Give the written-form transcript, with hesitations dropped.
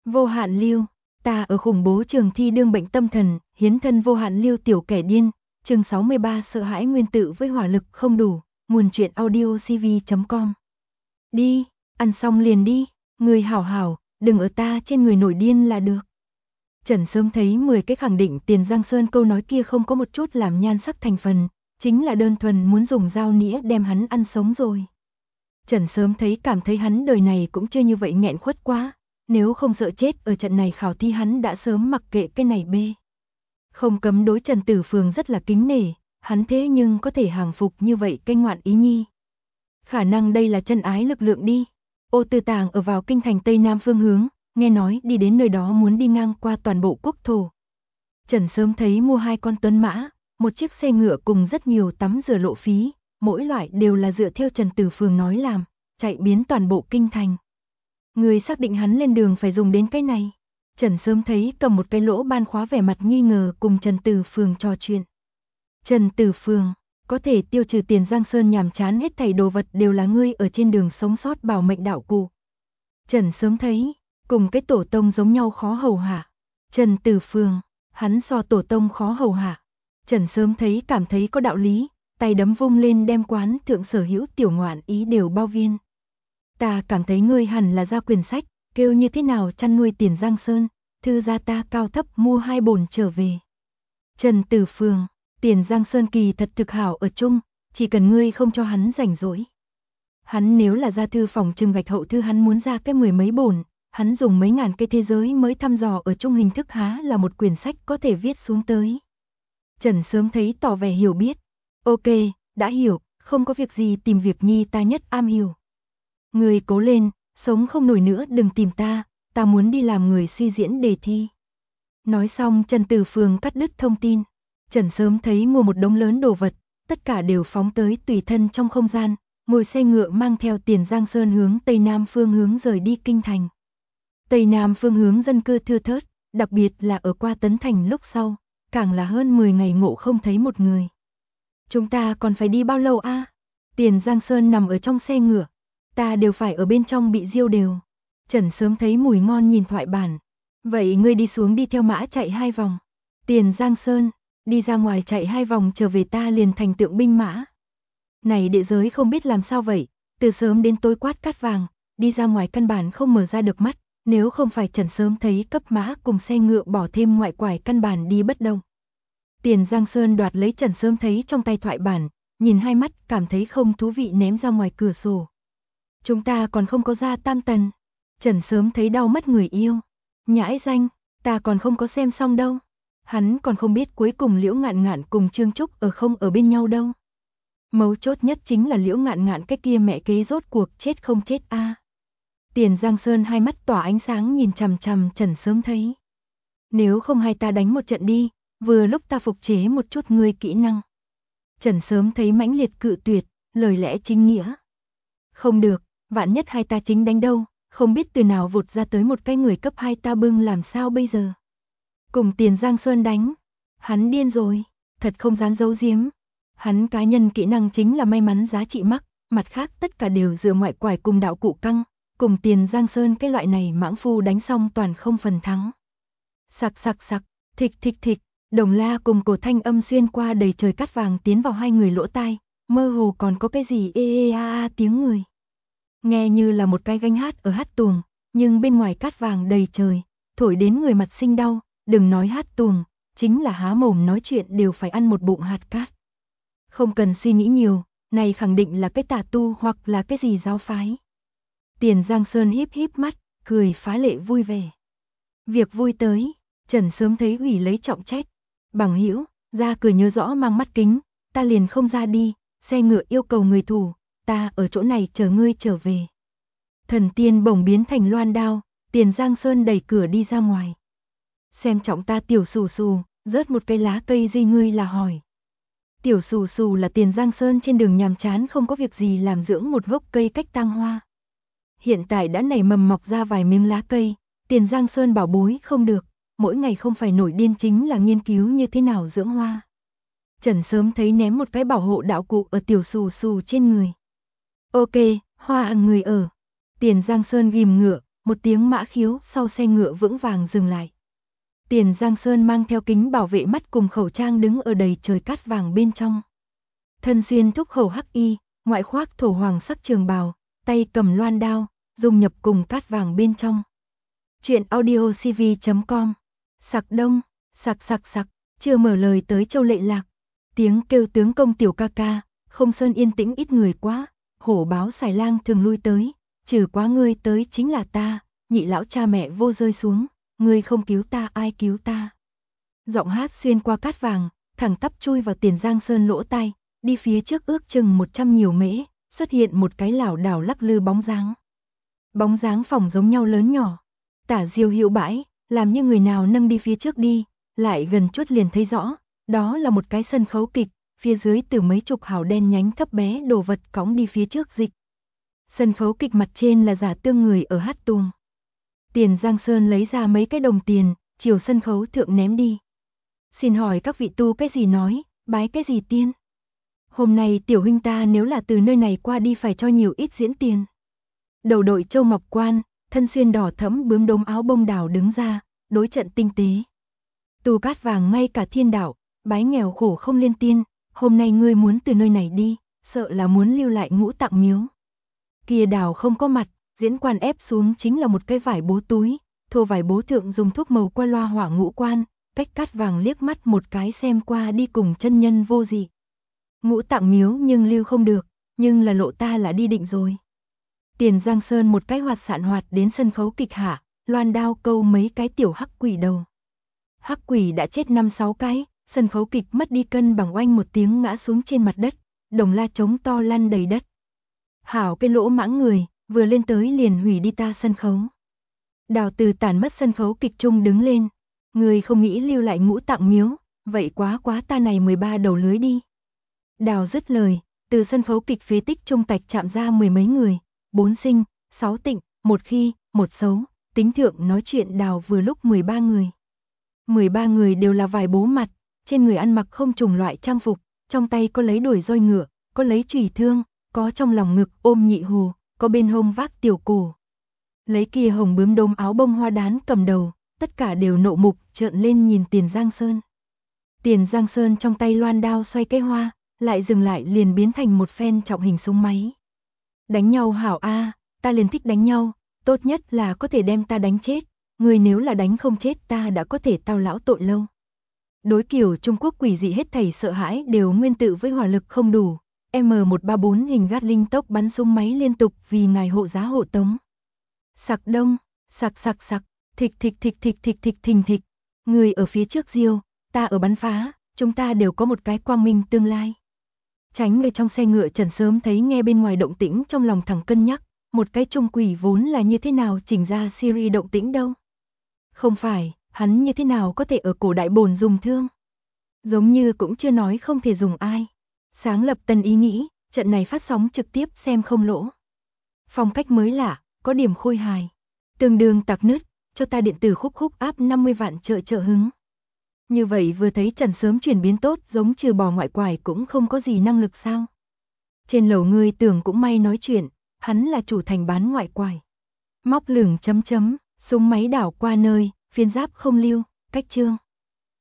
Vô hạn lưu, ta ở khủng bố trường thi đương bệnh tâm thần, hiến thân vô hạn lưu tiểu kẻ điên, chương 63 sợ hãi nguyên tử với hỏa lực không đủ, nguồn truyện audio cv.com. Đi, ăn xong liền đi, người hảo hảo, đừng ở ta trên người nổi điên là được. Trần sớm thấy 10 cái khẳng định Tiền Giang Sơn câu nói kia không có một chút làm nhan sắc thành phần, chính là đơn thuần muốn dùng dao nĩa đem hắn ăn sống rồi. Trần sớm thấy cảm thấy hắn đời này cũng chưa như vậy nghẹn khuất quá, nếu không sợ chết ở trận này khảo thi hắn đã sớm mặc kệ cái này bê. Không cấm đối Trần Tử Phường rất là kính nể, hắn thế nhưng có thể hàng phục như vậy cái ngoạn ý nhi. Khả năng đây là chân ái lực lượng đi. Ô Tư Tàng ở vào kinh thành Tây Nam phương hướng, nghe nói đi đến nơi đó muốn đi ngang qua toàn bộ quốc thổ. Trần sớm thấy mua 2 con tuấn mã, một chiếc xe ngựa cùng rất nhiều tắm rửa lộ phí, mỗi loại đều là dựa theo Trần Tử Phường nói làm, chạy biến toàn bộ kinh thành. Người xác định hắn lên đường phải dùng đến cái này. Trần sớm thấy cầm một cái lỗ ban khóa vẻ mặt nghi ngờ cùng Trần Tử Phường trò chuyện. Trần Tử Phường, có thể tiêu trừ Tiền Giang Sơn nhàm chán hết thảy đồ vật đều là ngươi ở trên đường sống sót bảo mệnh đạo cụ. Trần sớm thấy, cùng cái tổ tông giống nhau khó hầu hạ. Trần Tử Phường, hắn so tổ tông khó hầu hạ. Trần sớm thấy cảm thấy có đạo lý, tay đấm vung lên đem quán thượng sở hữu tiểu ngoạn ý đều bao viên. Ta cảm thấy ngươi hẳn là ra quyển sách, kêu như thế nào chăn nuôi Tiền Giang Sơn, thư gia ta cao thấp mua 2 bổn trở về. Trần Tử Phường, Tiền Giang Sơn kỳ thật thực hảo ở chung, chỉ cần ngươi không cho hắn rảnh rỗi. Hắn nếu là ra thư phòng trưng gạch hậu thư hắn muốn ra cái 10 mấy bổn, hắn dùng mấy ngàn cây thế giới mới thăm dò ở chung hình thức há là một quyển sách có thể viết xuống tới. Trần sớm thấy tỏ vẻ hiểu biết. Ok, đã hiểu, không có việc gì tìm việc nhi ta nhất am hiểu. Người cố lên, sống không nổi nữa đừng tìm ta muốn đi làm người suy diễn đề thi. Nói xong Trần Tử Phường cắt đứt thông tin. Trần sớm thấy mua một đống lớn đồ vật, tất cả đều phóng tới tùy thân trong không gian, ngồi xe ngựa mang theo Tiền Giang Sơn hướng Tây Nam phương hướng rời đi kinh thành. Tây Nam phương hướng dân cư thưa thớt, đặc biệt là ở qua Tấn Thành lúc sau, càng là hơn 10 ngày ngộ không thấy một người. Chúng ta còn phải đi bao lâu a? Tiền Giang Sơn nằm ở trong xe ngựa, ta đều phải ở bên trong bị diêu đều. Trần sớm thấy mùi ngon nhìn thoại bản. Vậy ngươi đi xuống đi theo mã chạy 2 vòng. Tiền Giang Sơn, đi ra ngoài chạy 2 vòng trở về ta liền thành tượng binh mã. Này địa giới không biết làm sao vậy, từ sớm đến tối quát cát vàng, đi ra ngoài căn bản không mở ra được mắt, nếu không phải Trần sớm thấy cấp mã cùng xe ngựa bỏ thêm ngoại quải căn bản đi bất động. Tiền Giang Sơn đoạt lấy Trần sớm thấy trong tay thoại bản, nhìn 2 mắt cảm thấy không thú vị ném ra ngoài cửa sổ. Chúng ta còn không có ra tam tần. Trần sớm thấy đau mất người yêu. Nhãi danh, ta còn không có xem xong đâu. Hắn còn không biết cuối cùng Liễu Ngạn Ngạn cùng Trương Trúc ở không ở bên nhau đâu. Mấu chốt nhất chính là Liễu Ngạn Ngạn cái kia mẹ kế rốt cuộc chết không chết a. Tiền Giang Sơn 2 mắt tỏa ánh sáng nhìn chằm chằm Trần sớm thấy. Nếu không hai ta đánh một trận đi, vừa lúc ta phục chế một chút ngươi kỹ năng. Trần sớm thấy mãnh liệt cự tuyệt, lời lẽ chính nghĩa. Không được, vạn nhất hai ta chính đánh đâu, không biết từ nào vụt ra tới một cái người cấp 2 ta bưng làm sao bây giờ. Cùng Tiền Giang Sơn đánh, hắn điên rồi, thật không dám giấu giếm. Hắn cá nhân kỹ năng chính là may mắn giá trị mắc, mặt khác tất cả đều dựa ngoại quải cùng đạo cụ căng, cùng Tiền Giang Sơn cái loại này mãng phu đánh xong toàn không phần thắng. Sặc sặc sặc, thịch thịch thịch, đồng la cùng cổ thanh âm xuyên qua đầy trời cát vàng tiến vào 2 người lỗ tai, mơ hồ còn có cái gì ê ê a a tiếng người. Nghe như là một cái gánh hát ở hát tuồng, nhưng bên ngoài cát vàng đầy trời, thổi đến người mặt sinh đau, đừng nói hát tuồng, chính là há mồm nói chuyện đều phải ăn một bụng hạt cát. Không cần suy nghĩ nhiều, này khẳng định là cái tà tu hoặc là cái gì giáo phái. Tiền Giang Sơn híp híp mắt, cười phá lệ vui vẻ. Việc vui tới, Trần sớm thấy ủy lấy trọng trách. Bằng hữu, ra cười nhớ rõ mang mắt kính, ta liền không ra đi, xe ngựa yêu cầu người thủ, ta ở chỗ này chờ ngươi trở về. Thần tiên bổng biến thành loan đao, Tiền Giang Sơn đẩy cửa đi ra ngoài. Xem trọng ta tiểu xù xù, rớt một cây lá cây gì ngươi là hỏi. Tiểu xù xù là Tiền Giang Sơn trên đường nhàm chán không có việc gì làm dưỡng một gốc cây cách tang hoa. Hiện tại đã nảy mầm mọc ra vài miếng lá cây, Tiền Giang Sơn bảo bối không được, mỗi ngày không phải nổi điên chính là nghiên cứu như thế nào dưỡng hoa. Trần sớm thấy ném một cái bảo hộ đạo cụ ở tiểu xù xù trên người. Ok, hoa ăn người ở. Tiền Giang Sơn ghim ngựa, một tiếng mã khiếu, sau xe ngựa vững vàng dừng lại. Tiền Giang Sơn mang theo kính bảo vệ mắt cùng khẩu trang đứng ở đầy trời cát vàng bên trong. Thân xuyên thúc khẩu hắc y, ngoại khoác thổ hoàng sắc trường bào, tay cầm loan đao, dung nhập cùng cát vàng bên trong. Chuyện audiocv.com. Sặc đông, sặc sặc sặc, chưa mở lời tới Châu Lệ Lạc. Tiếng kêu tướng công tiểu ca ca, không sơn yên tĩnh ít người quá, hổ báo xài lang thường lui tới, trừ quá ngươi tới chính là ta, nhị lão cha mẹ vô rơi xuống, ngươi không cứu ta ai cứu ta. Giọng hát xuyên qua cát vàng, thẳng tắp chui vào Tiền Giang Sơn lỗ tai, đi phía trước ước chừng 100 nhiều mễ, xuất hiện một cái lảo đảo lắc lư bóng dáng. Bóng dáng phỏng giống nhau lớn nhỏ, tả diêu hữu bãi, làm như người nào nâng đi phía trước đi, lại gần chút liền thấy rõ, đó là một cái sân khấu kịch, phía dưới từ mấy chục hào đen nhánh thấp bé đồ vật cõng đi phía trước dịch. Sân khấu kịch mặt trên là giả tương người ở hát tuồng. Tiền Giang Sơn lấy ra mấy cái đồng tiền, chiều sân khấu thượng ném đi. Xin hỏi các vị tu cái gì nói, bái cái gì tiên? Hôm nay tiểu huynh ta nếu là từ nơi này qua đi phải cho nhiều ít diễn tiền. Đầu đội châu ngọc quan, thân xuyên đỏ thẫm bướm đốm áo bông đào đứng ra, đối trận tinh tế. Tu cát vàng ngay cả thiên đạo, bái nghèo khổ không liên tiên, hôm nay ngươi muốn từ nơi này đi, sợ là muốn lưu lại Ngũ Tạng miếu. Kia đào không có mặt, diễn quan ép xuống chính là một cái vải bố túi, thô vải bố thượng dùng thuốc màu qua loa hỏa ngũ quan, cách cát vàng liếc mắt một cái xem qua đi cùng chân nhân vô dị. Ngũ Tạng miếu nhưng lưu không được, nhưng là lộ ta là đi định rồi. Tiền Giang Sơn một cái hoạt sạn hoạt đến sân khấu kịch hạ, loan đao câu mấy cái tiểu hắc quỷ đầu. Hắc quỷ đã chết 5-6 cái, sân khấu kịch mất đi cân bằng oanh một tiếng ngã xuống trên mặt đất, đồng la trống to lăn đầy đất. Hảo cái lỗ mãng người, vừa lên tới liền hủy đi ta sân khấu. Đào Từ tản mất sân khấu kịch trung đứng lên, người không nghĩ lưu lại Ngũ Tạng miếu, vậy quá ta này 13 đầu lưới đi. Đào dứt lời, từ sân khấu kịch phế tích trung tạch chạm ra 10 mấy người, 4 sinh, 6 tịnh, 1 khi, 1 xấu, tính thượng nói chuyện Đào vừa lúc 13 người. 13 người đều là vải bố mặt, trên người ăn mặc không trùng loại trang phục, trong tay có lấy đuổi roi ngựa, có lấy chùy thương, có trong lòng ngực ôm nhị hồ, có bên hông vác tiểu cổ. Lấy kia hồng bướm đốm áo bông hoa đán cầm đầu, tất cả đều nộ mục trợn lên nhìn Tiền Giang Sơn. Tiền Giang Sơn trong tay loan đao xoay cái hoa, lại dừng lại liền biến thành một phen trọng hình súng máy. Đánh nhau hảo a, ta liền thích đánh nhau, tốt nhất là có thể đem ta đánh chết, người nếu là đánh không chết ta đã có thể tao lão tội lâu. Đối kiểu Trung Quốc quỷ dị hết thảy sợ hãi đều nguyên tự với hỏa lực không đủ, M134 hình Gatling tốc bắn súng máy liên tục vì ngài hộ giá hộ tống. Sặc đông, sặc sặc sặc, thịch thịch thịch thịch thịch thịch thình thịch, người ở phía trước diêu, ta ở bắn phá, chúng ta đều có một cái quang minh tương lai. Tránh ở trong xe ngựa Trần sớm thấy nghe bên ngoài động tĩnh trong lòng thẳng cân nhắc, một cái trung quỷ vốn là như thế nào chỉnh ra series động tĩnh đâu. Không phải, hắn như thế nào có thể ở cổ đại bồn dùng thương. Giống như cũng chưa nói không thể dùng ai. Sáng lập tân ý nghĩ, trận này phát sóng trực tiếp xem không lỗ. Phong cách mới lạ, có điểm khôi hài. Tương đương tạc nứt, cho ta điện tử khúc khúc áp 50 vạn trợ hứng. Như vậy vừa thấy Trần sớm chuyển biến tốt giống trừ bỏ ngoại quải cũng không có gì năng lực sao. Trên lầu ngươi tưởng cũng may nói chuyện, hắn là chủ thành bán ngoại quải. Móc lửng chấm chấm, súng máy đảo qua nơi, phiên giáp không lưu, cách chương.